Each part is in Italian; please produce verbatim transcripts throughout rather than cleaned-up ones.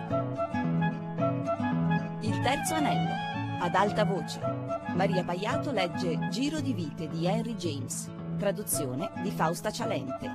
Il terzo anello. Ad alta voce. Maria Paiato legge Giro di vite di Henry James. Traduzione di Fausta Cialente.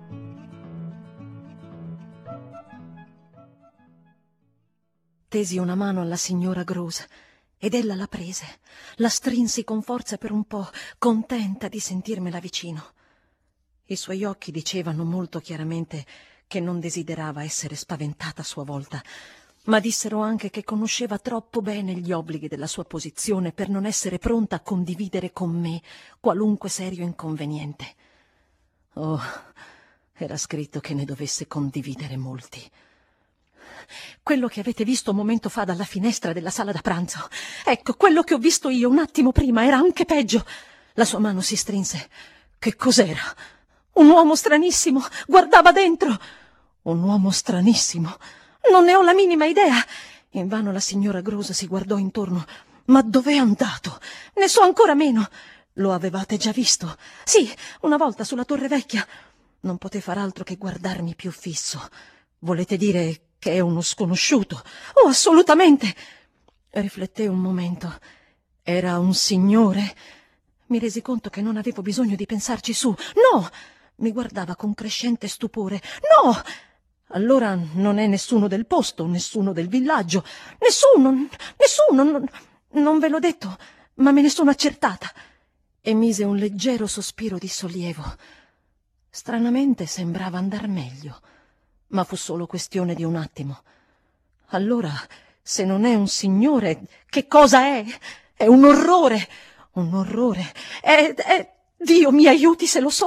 Tesi una mano alla signora Grose ed ella la prese, la strinsi con forza per un po', contenta di sentirmela vicino. I suoi occhi dicevano molto chiaramente che non desiderava essere spaventata a sua volta, ma dissero anche che conosceva troppo bene gli obblighi della sua posizione per non essere pronta a condividere con me qualunque serio inconveniente. Oh, era scritto che ne dovesse condividere molti. Quello che avete visto un momento fa dalla finestra della sala da pranzo, ecco, quello che ho visto io un attimo prima era anche peggio. La sua mano si strinse. Che cos'era? Un uomo stranissimo, guardava dentro. Un uomo stranissimo. Non ne ho la minima idea. Invano la signora Grose si guardò intorno. Ma dov'è andato? Ne so ancora meno. Lo avevate già visto? Sì, una volta sulla Torre Vecchia. Non poté far altro che guardarmi più fisso. Volete dire che è uno sconosciuto? Oh, assolutamente. Riflettei un momento. Era un signore? Mi resi conto che non avevo bisogno di pensarci su. No! Mi guardava con crescente stupore. No! Allora non è nessuno del posto, nessuno del villaggio. Nessuno, nessuno. Non, non ve l'ho detto, ma me ne sono accertata. Emise un leggero sospiro di sollievo. Stranamente sembrava andar meglio, ma fu solo questione di un attimo. Allora, se non è un signore, che cosa è? È un orrore, un orrore. È, è... Dio mi aiuti se lo so.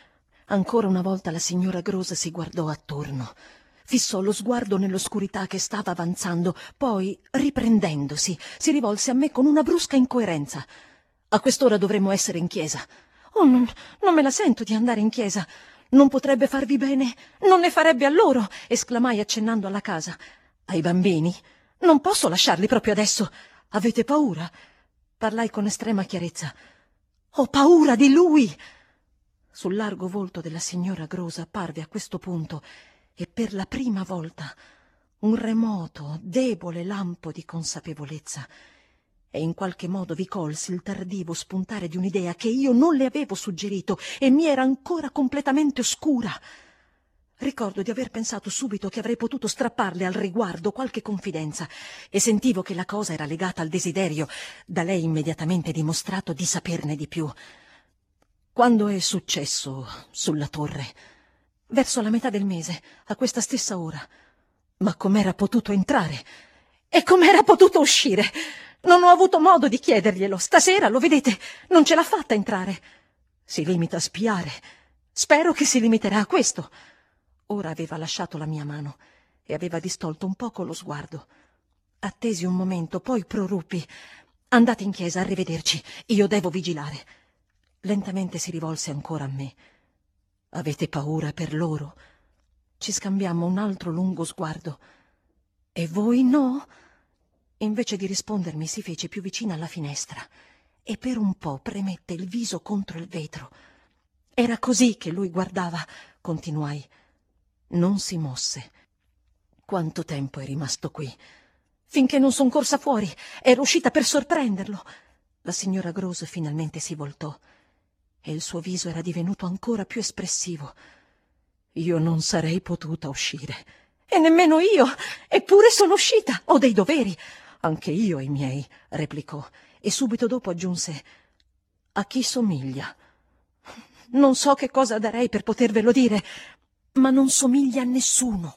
Ancora una volta la signora Grose si guardò attorno. Fissò lo sguardo nell'oscurità che stava avanzando, poi, riprendendosi, si rivolse a me con una brusca incoerenza. A quest'ora dovremmo essere in chiesa. Oh, non, non me la sento di andare in chiesa. Non potrebbe farvi bene? Non ne farebbe a loro, esclamai accennando alla casa. Ai bambini? Non posso lasciarli proprio adesso. Avete paura? Parlai con estrema chiarezza. Ho paura di lui. Sul largo volto della signora Grose apparve a questo punto, e per la prima volta, un remoto, debole lampo di consapevolezza, e in qualche modo vi colsi il tardivo spuntare di un'idea che io non le avevo suggerito e mi era ancora completamente oscura. Ricordo di aver pensato subito che avrei potuto strapparle al riguardo qualche confidenza, e sentivo che la cosa era legata al desiderio, da lei immediatamente dimostrato, di saperne di più. Quando è successo sulla torre? Verso la metà del mese, a questa stessa ora. Ma com'era potuto entrare? E com'era potuto uscire? Non ho avuto modo di chiederglielo. Stasera, lo vedete, non ce l'ha fatta entrare. Si limita a spiare. Spero che si limiterà a questo. Ora aveva lasciato la mia mano e aveva distolto un poco lo sguardo. Attesi un momento, poi proruppi. Andate in chiesa, arrivederci. Io devo vigilare. Lentamente si rivolse ancora a me. Avete paura per loro? Ci scambiammo un altro lungo sguardo. E voi no? Invece di rispondermi si fece più vicina alla finestra e per un po' premette il viso contro il vetro. Era così che lui guardava, continuai. Non si mosse. Quanto tempo è rimasto qui? Finché non son corsa fuori. Ero uscita per sorprenderlo. La signora Grose finalmente si voltò e il suo viso era divenuto ancora più espressivo. Io non sarei potuta uscire. E nemmeno io. Eppure sono uscita. Ho dei doveri. Anche io i miei, replicò, e subito dopo aggiunse: a chi somiglia? Non so che cosa darei per potervelo dire, ma non somiglia a nessuno.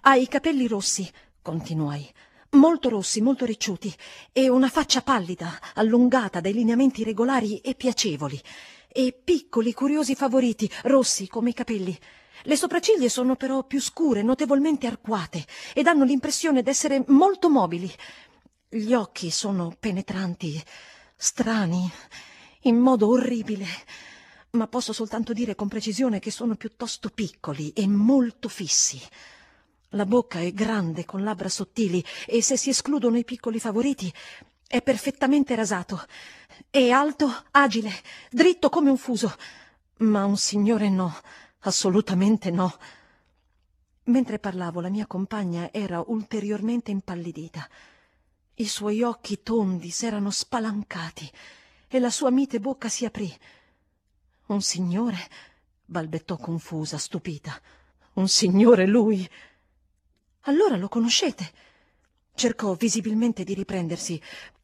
Ha i capelli rossi, continuai, molto rossi, molto ricciuti, e una faccia pallida, allungata, dai lineamenti regolari e piacevoli, e piccoli, curiosi favoriti, rossi come i capelli. Le sopracciglia sono però più scure, notevolmente arcuate, ed hanno l'impressione d'essere molto mobili. Gli occhi sono penetranti, strani, in modo orribile, ma posso soltanto dire con precisione che sono piuttosto piccoli e molto fissi. La bocca è grande, con labbra sottili, e se si escludono i piccoli favoriti, è perfettamente rasato. È alto, agile, dritto come un fuso, ma un signore no, assolutamente no. Mentre parlavo, la mia compagna era ulteriormente impallidita. I suoi occhi tondi s'erano spalancati e la sua mite bocca si aprì. Un signore? Balbettò confusa, stupita. Un signore lui? Allora lo conoscete? Cercò visibilmente di riprendersi.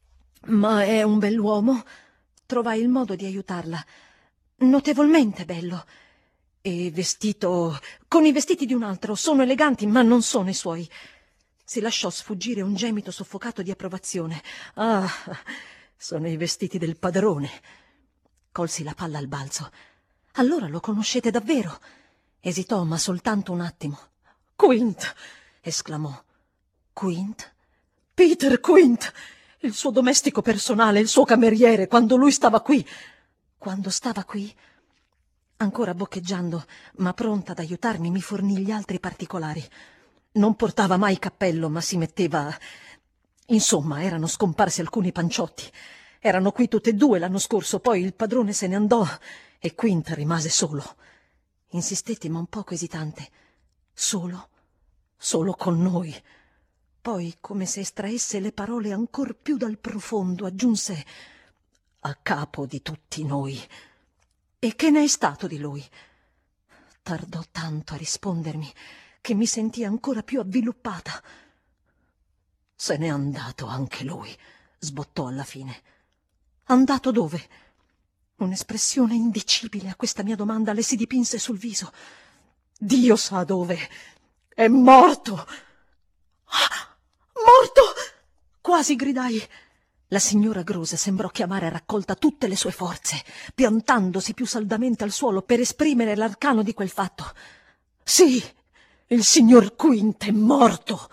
Ma è un bell'uomo? Trovai il modo di aiutarla. Notevolmente bello. E vestito con i vestiti di un altro. Sono eleganti, ma non sono i suoi. Si lasciò sfuggire un gemito soffocato di approvazione. Ah, sono i vestiti del padrone. Colsi la palla al balzo. Allora lo conoscete davvero? Esitò, ma soltanto un attimo. Quint! Esclamò. Quint? Peter Quint! Il suo domestico personale, il suo cameriere, quando lui stava qui. Quando stava qui? Ancora boccheggiando, ma pronta ad aiutarmi, mi fornì gli altri particolari. Non portava mai cappello, ma si metteva... Insomma, erano scomparsi alcuni panciotti. Erano qui tutte e due l'anno scorso, poi il padrone se ne andò e Quint rimase solo. Insistetti, ma un poco esitante. Solo? Solo con noi. Poi, come se estraesse le parole ancor più dal profondo, aggiunse: a capo di tutti noi. E che ne è stato di lui? Tardò tanto a rispondermi che mi sentii ancora più avviluppata. Se n'è andato anche lui, sbottò alla fine. Andato dove? Un'espressione indicibile a questa mia domanda le si dipinse sul viso. Dio sa dove. È morto. Ah, morto! Quasi gridai. La signora Grose sembrò chiamare a raccolta tutte le sue forze, piantandosi più saldamente al suolo per esprimere l'arcano di quel fatto. Sì, il signor Quint è morto.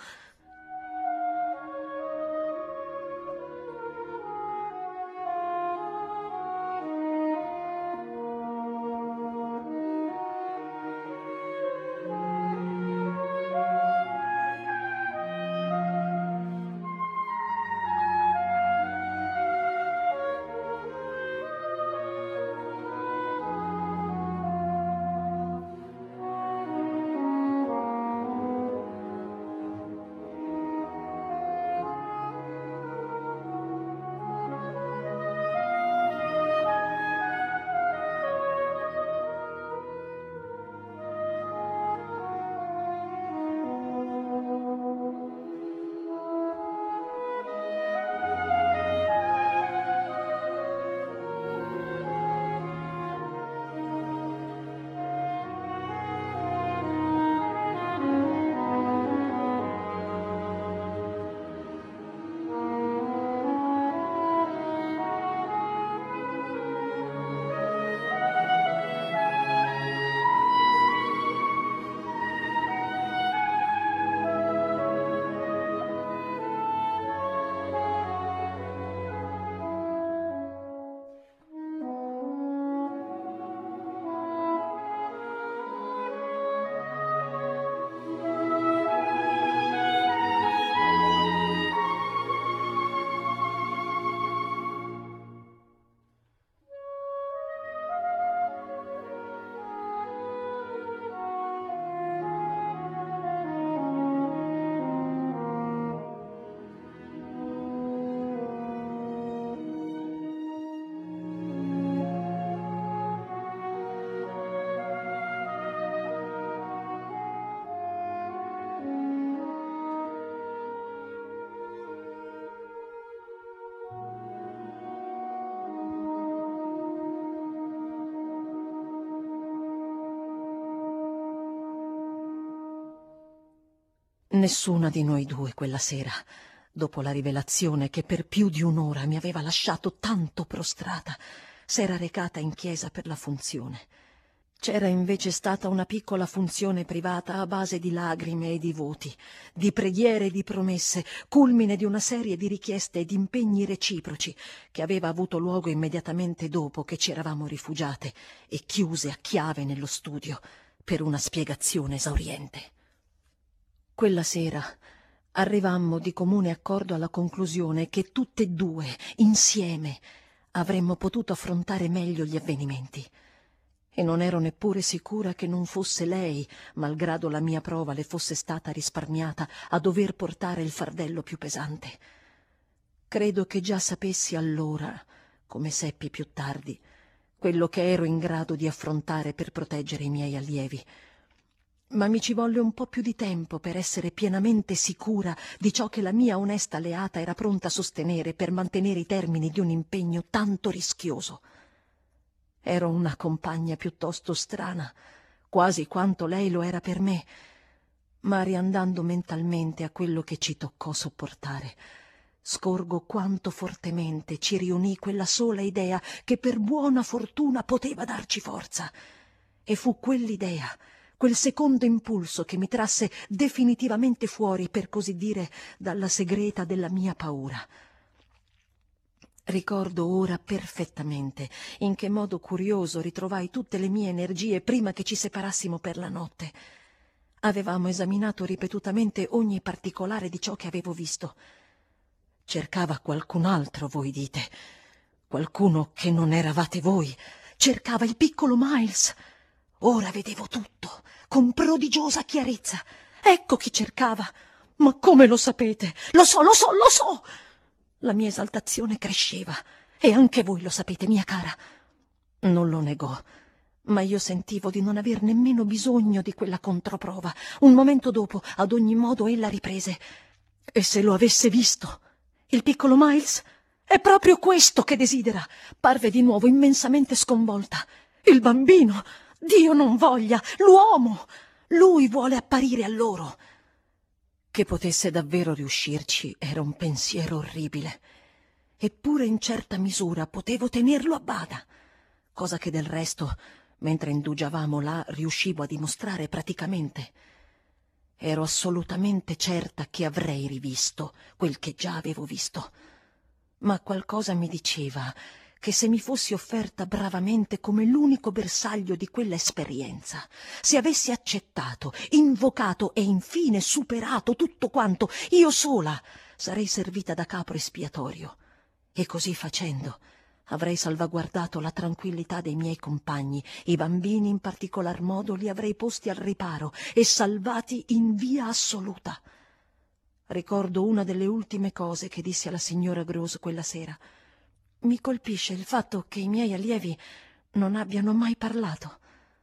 Nessuna di noi due quella sera, dopo la rivelazione che per più di un'ora mi aveva lasciato tanto prostrata, s'era recata in chiesa per la funzione. C'era invece stata una piccola funzione privata a base di lagrime e di voti, di preghiere e di promesse, culmine di una serie di richieste e di impegni reciproci che aveva avuto luogo immediatamente dopo che ci eravamo rifugiate e chiuse a chiave nello studio per una spiegazione esauriente. Quella sera arrivammo di comune accordo alla conclusione che tutte e due, insieme, avremmo potuto affrontare meglio gli avvenimenti. E non ero neppure sicura che non fosse lei, malgrado la mia prova le fosse stata risparmiata, a dover portare il fardello più pesante. Credo che già sapessi allora, come seppi più tardi, quello che ero in grado di affrontare per proteggere i miei allievi. Ma mi ci volle un po' più di tempo per essere pienamente sicura di ciò che la mia onesta alleata era pronta a sostenere per mantenere i termini di un impegno tanto rischioso. Ero una compagna piuttosto strana, quasi quanto lei lo era per me, ma riandando mentalmente a quello che ci toccò sopportare, scorgo quanto fortemente ci riunì quella sola idea che per buona fortuna poteva darci forza. E fu quell'idea, quel secondo impulso che mi trasse definitivamente fuori, per così dire, dalla segreta della mia paura. Ricordo ora perfettamente in che modo curioso ritrovai tutte le mie energie prima che ci separassimo per la notte. Avevamo esaminato ripetutamente ogni particolare di ciò che avevo visto. Cercava qualcun altro, voi dite, qualcuno che non eravate voi. Cercava il piccolo Miles. Ora vedevo tutto, con prodigiosa chiarezza. Ecco chi cercava. Ma come lo sapete? Lo so, lo so, lo so! La mia esaltazione cresceva, e anche voi lo sapete, mia cara. Non lo negò, ma io sentivo di non aver nemmeno bisogno di quella controprova. Un momento dopo, ad ogni modo, ella riprese. E se lo avesse visto? Il piccolo Miles? È proprio questo che desidera. Parve di nuovo immensamente sconvolta. Il bambino! Dio non voglia! L'uomo! Lui vuole apparire a loro. Che potesse davvero riuscirci era un pensiero orribile. Eppure in certa misura potevo tenerlo a bada, cosa che del resto, mentre indugiavamo là, riuscivo a dimostrare praticamente. Ero assolutamente certa che avrei rivisto quel che già avevo visto, ma qualcosa mi diceva che se mi fossi offerta bravamente come l'unico bersaglio di quella esperienza, se avessi accettato, invocato e infine superato tutto quanto, io sola sarei servita da capro espiatorio, e così facendo avrei salvaguardato la tranquillità dei miei compagni, i bambini in particolar modo li avrei posti al riparo e salvati in via assoluta. Ricordo una delle ultime cose che dissi alla signora Grose quella sera. Mi colpisce il fatto che i miei allievi non abbiano mai parlato.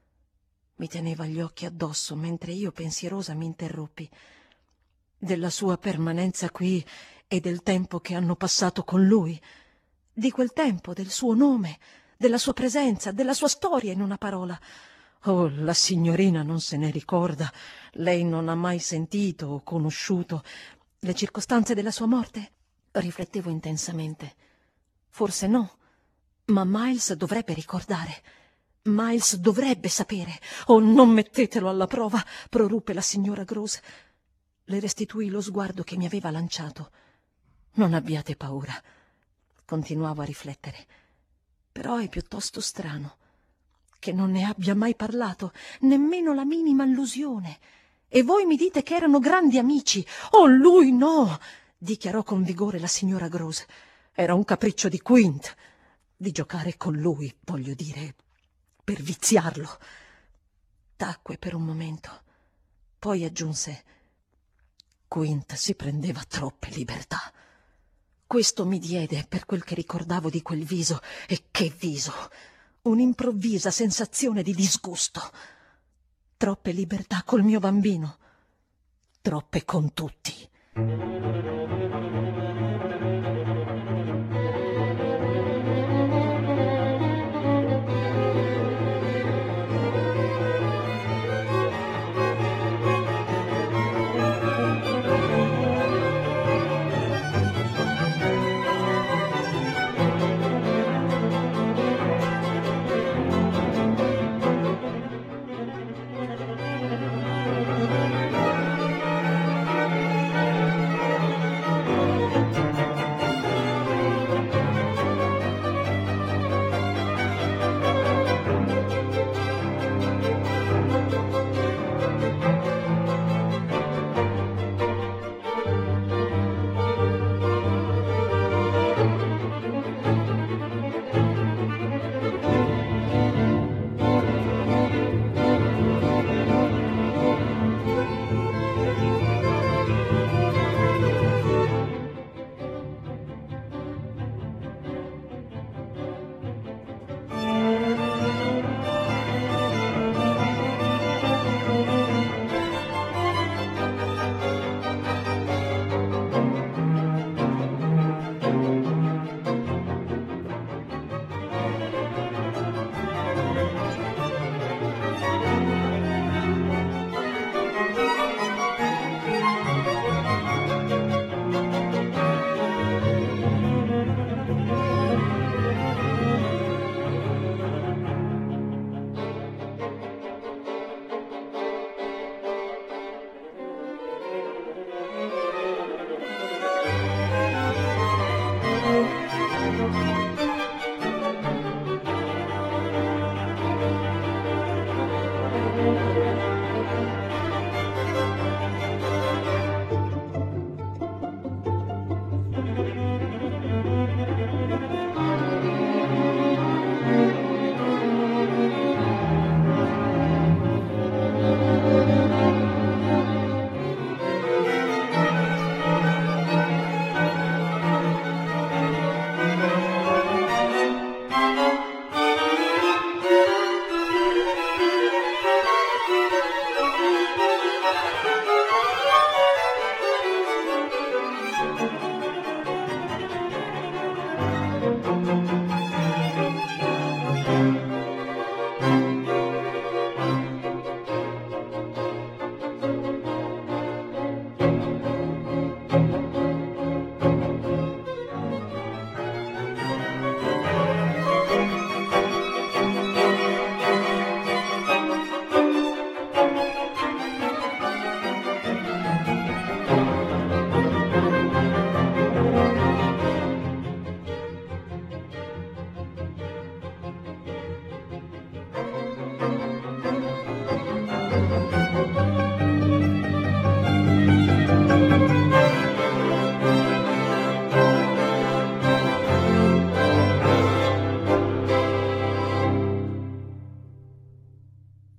Mi teneva gli occhi addosso mentre io, pensierosa, mi interruppi. Della sua permanenza qui e del tempo che hanno passato con lui. Di quel tempo, del suo nome, della sua presenza, della sua storia, in una parola. Oh, la signorina non se ne ricorda. Lei non ha mai sentito o conosciuto le circostanze della sua morte? Riflettevo intensamente. Forse no, ma Miles dovrebbe ricordare. Miles dovrebbe sapere. Oh, non mettetelo alla prova, proruppe la signora Grose. Le restituì lo sguardo che mi aveva lanciato. Non abbiate paura, continuavo a riflettere. Però è piuttosto strano che non ne abbia mai parlato, nemmeno la minima allusione. E voi mi dite che erano grandi amici. Oh, lui no, dichiarò con vigore la signora Grose. Era un capriccio di Quint, di giocare con lui, voglio dire, per viziarlo. Tacque per un momento, poi aggiunse: Quint si prendeva troppe libertà. Questo mi diede, per quel che ricordavo di quel viso, e che viso, un'improvvisa sensazione di disgusto. Troppe libertà col mio bambino, troppe con tutti.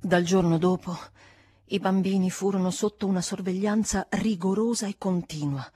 Dal giorno dopo i bambini furono sotto una sorveglianza rigorosa e continua.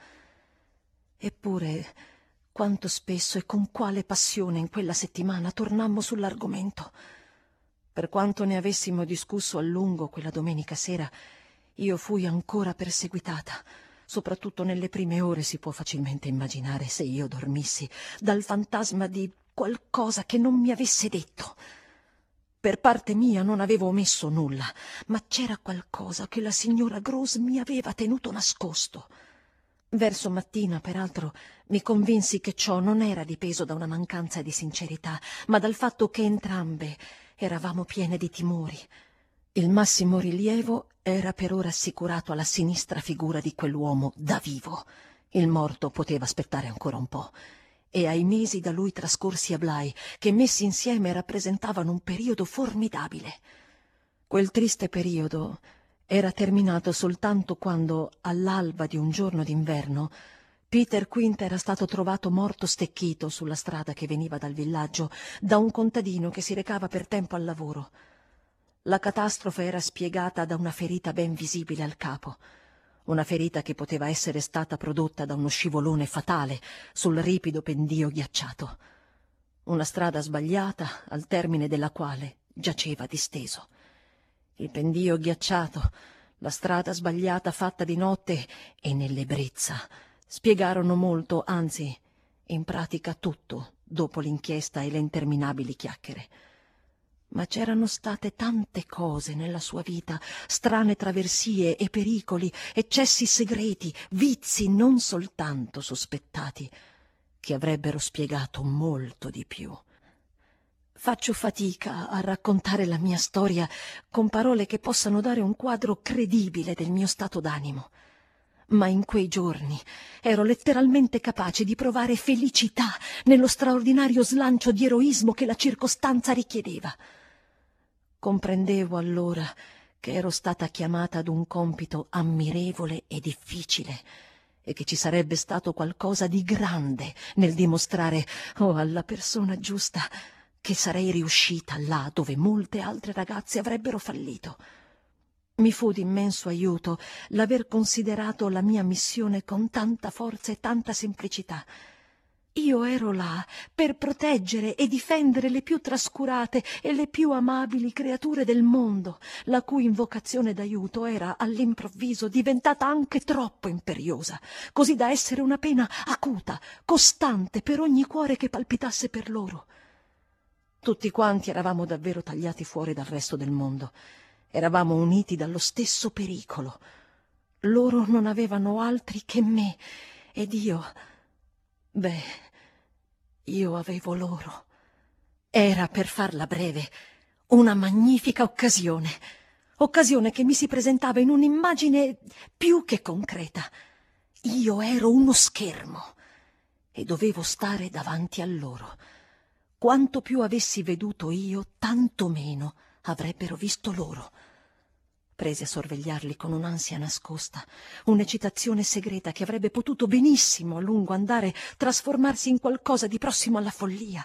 Eppure, quanto spesso e con quale passione in quella settimana tornammo sull'argomento. Per quanto ne avessimo discusso a lungo quella domenica sera, io fui ancora perseguitata, soprattutto nelle prime ore, si può facilmente immaginare, se io dormissi, dal fantasma di qualcosa che non mi avesse detto. Per parte mia non avevo omesso nulla, ma c'era qualcosa che la signora Grose mi aveva tenuto nascosto. Verso mattina, peraltro, mi convinsi che ciò non era dipeso da una mancanza di sincerità, ma dal fatto che entrambe eravamo piene di timori. Il massimo rilievo era per ora assicurato alla sinistra figura di quell'uomo da vivo. Il morto poteva aspettare ancora un po'. E ai mesi da lui trascorsi a Bly, che messi insieme rappresentavano un periodo formidabile. Quel triste periodo era terminato soltanto quando, all'alba di un giorno d'inverno, Peter Quint era stato trovato morto stecchito sulla strada che veniva dal villaggio da un contadino che si recava per tempo al lavoro. La catastrofe era spiegata da una ferita ben visibile al capo. Una ferita che poteva essere stata prodotta da uno scivolone fatale sul ripido pendio ghiacciato. Una strada sbagliata al termine della quale giaceva disteso. Il pendio ghiacciato, la strada sbagliata fatta di notte e nell'ebbrezza spiegarono molto, anzi, in pratica tutto, dopo l'inchiesta e le interminabili chiacchiere. Ma c'erano state tante cose nella sua vita, strane traversie e pericoli, eccessi segreti, vizi non soltanto sospettati, che avrebbero spiegato molto di più. Faccio fatica a raccontare la mia storia con parole che possano dare un quadro credibile del mio stato d'animo. Ma in quei giorni ero letteralmente capace di provare felicità nello straordinario slancio di eroismo che la circostanza richiedeva. Comprendevo allora che ero stata chiamata ad un compito ammirevole e difficile e che ci sarebbe stato qualcosa di grande nel dimostrare, oh, alla persona giusta, che sarei riuscita là dove molte altre ragazze avrebbero fallito. Mi fu d'immenso aiuto l'aver considerato la mia missione con tanta forza e tanta semplicità. Io ero là per proteggere e difendere le più trascurate e le più amabili creature del mondo, la cui invocazione d'aiuto era all'improvviso diventata anche troppo imperiosa, così da essere una pena acuta, costante per ogni cuore che palpitasse per loro. Tutti quanti eravamo davvero tagliati fuori dal resto del mondo. Eravamo uniti dallo stesso pericolo. Loro non avevano altri che me, ed io... Beh, io avevo loro. Era, per farla breve, una magnifica occasione. Occasione che mi si presentava in un'immagine più che concreta. Io ero uno schermo e dovevo stare davanti a loro. Quanto più avessi veduto io, tanto meno avrebbero visto loro. Presi a sorvegliarli con un'ansia nascosta, un'eccitazione segreta che avrebbe potuto benissimo a lungo andare trasformarsi in qualcosa di prossimo alla follia.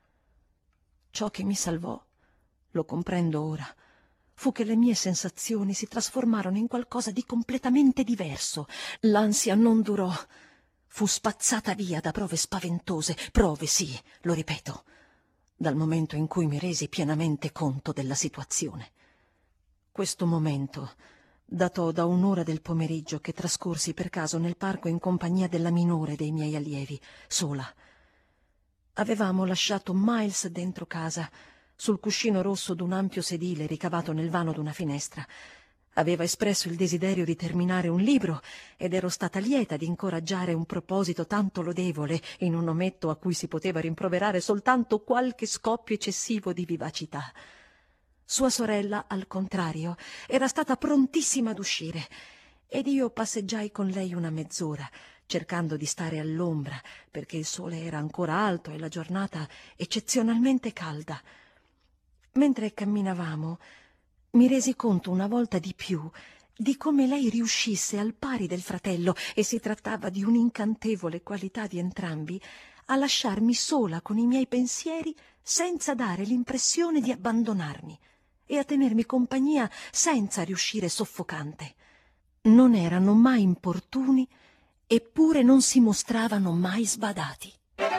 Ciò che mi salvò, lo comprendo ora, fu che le mie sensazioni si trasformarono in qualcosa di completamente diverso. L'ansia non durò, fu spazzata via da prove spaventose, prove sì, lo ripeto, dal momento in cui mi resi pienamente conto della situazione. Questo momento datò da un'ora del pomeriggio che trascorsi per caso nel parco in compagnia della minore dei miei allievi, sola. Avevamo lasciato Miles dentro casa, sul cuscino rosso d'un ampio sedile ricavato nel vano d'una finestra. Aveva espresso il desiderio di terminare un libro ed ero stata lieta di incoraggiare un proposito tanto lodevole in un ometto a cui si poteva rimproverare soltanto qualche scoppio eccessivo di vivacità. Sua sorella, al contrario, era stata prontissima ad uscire ed io passeggiai con lei una mezz'ora, cercando di stare all'ombra perché il sole era ancora alto e la giornata eccezionalmente calda. Mentre camminavamo, mi resi conto una volta di più di come lei riuscisse al pari del fratello, e si trattava di un'incantevole qualità di entrambi, a lasciarmi sola con i miei pensieri senza dare l'impressione di abbandonarmi. e a tenermi compagnia senza riuscire soffocante. Non erano mai importuni, eppure non si mostravano mai sbadati.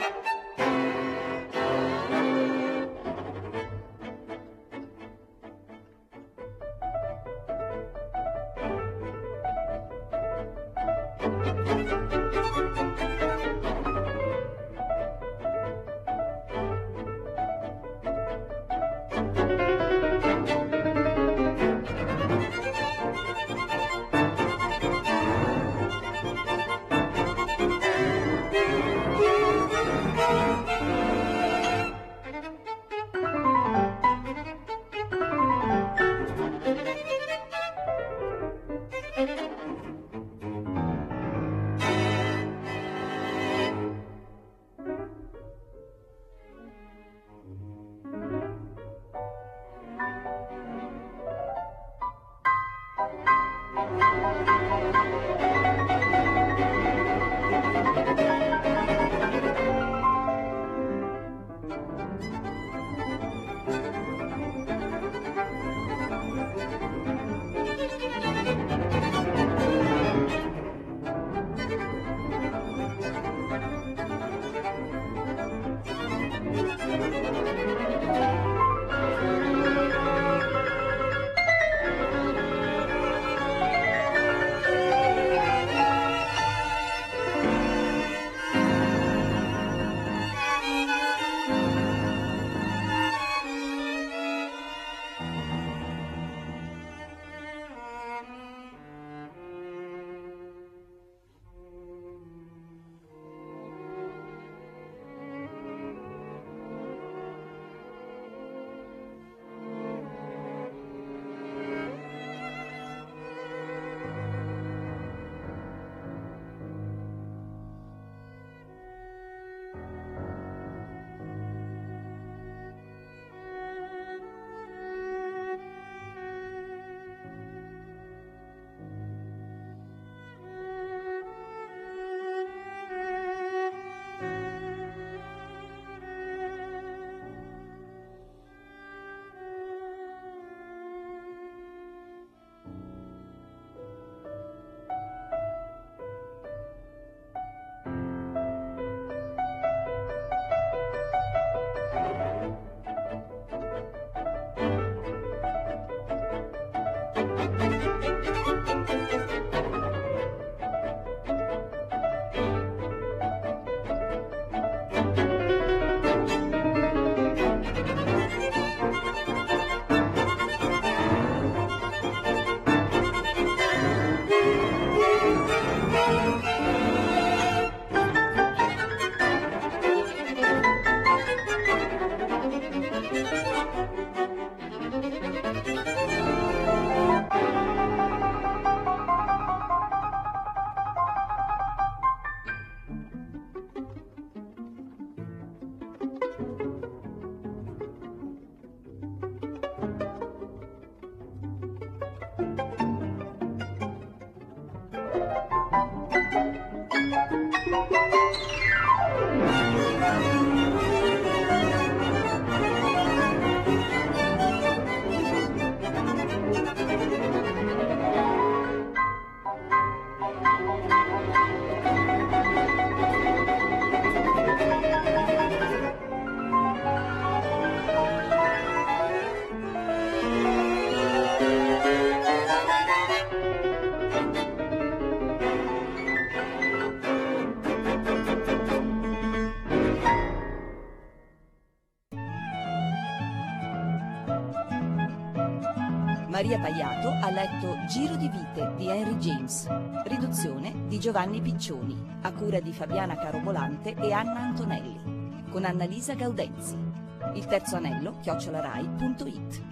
Maria Paiato ha letto Giro di vite di Henry James, riduzione di Giovanni Piccioni, a cura di Fabiana Carobolante e Anna Antonelli, con Annalisa Gaudenzi. Il terzo anello, chiocciolarai punto it.